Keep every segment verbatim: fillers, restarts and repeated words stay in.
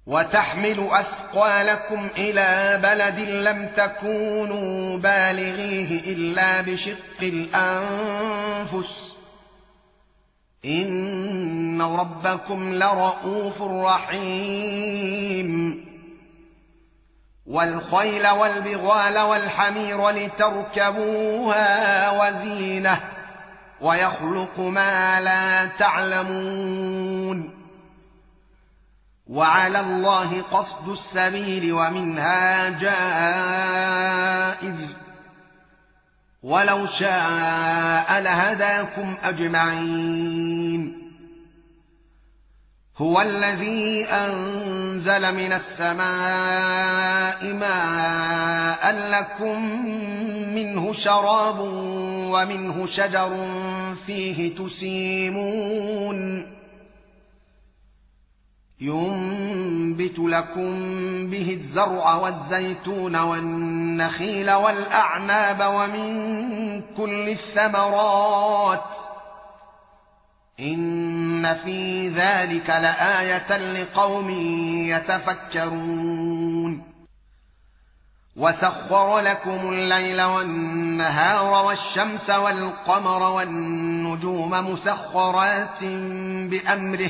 وتحمل أثقالكم إلى بلد لم تكونوا بالغيه إلا بشق الأنفس إن ربكم لرؤوف رحيم والخيل والبغال والحمير لتركبوها وزينة ويخلق ما لا تعلمون وعلى الله قصد السبيل ومنها جائر ولو شاء لهداكم أجمعين هو الذي أنزل من السماء ماء لكم منه شراب ومنه شجر فيه تسيمون ينبت لكم به الزرع والزيتون والنخيل والأعناب ومن كل الثمرات إن في ذلك لآية لقوم يتفكرون وسخر لكم الليل والنهار والشمس والقمر والنجوم مسخرات بأمره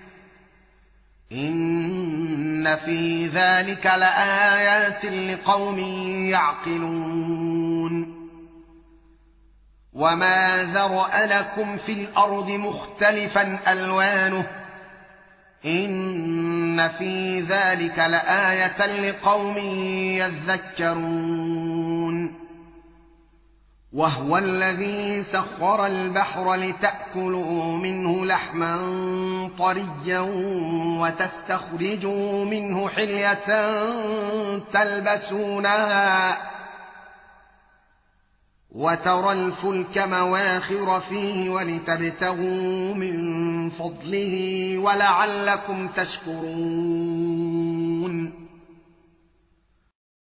إن في ذلك لآيات لقوم يعقلون وما ذرأ لكم في الأرض مختلفا ألوانه إن في ذلك لآية لقوم يذكرون وهو الذي سخر البحر لتأكلوا منه لحما طريا وتستخرجوا منه حلية تلبسونها وترى الفلك مواخر فيه ولتبتغوا من فضله ولعلكم تشكرون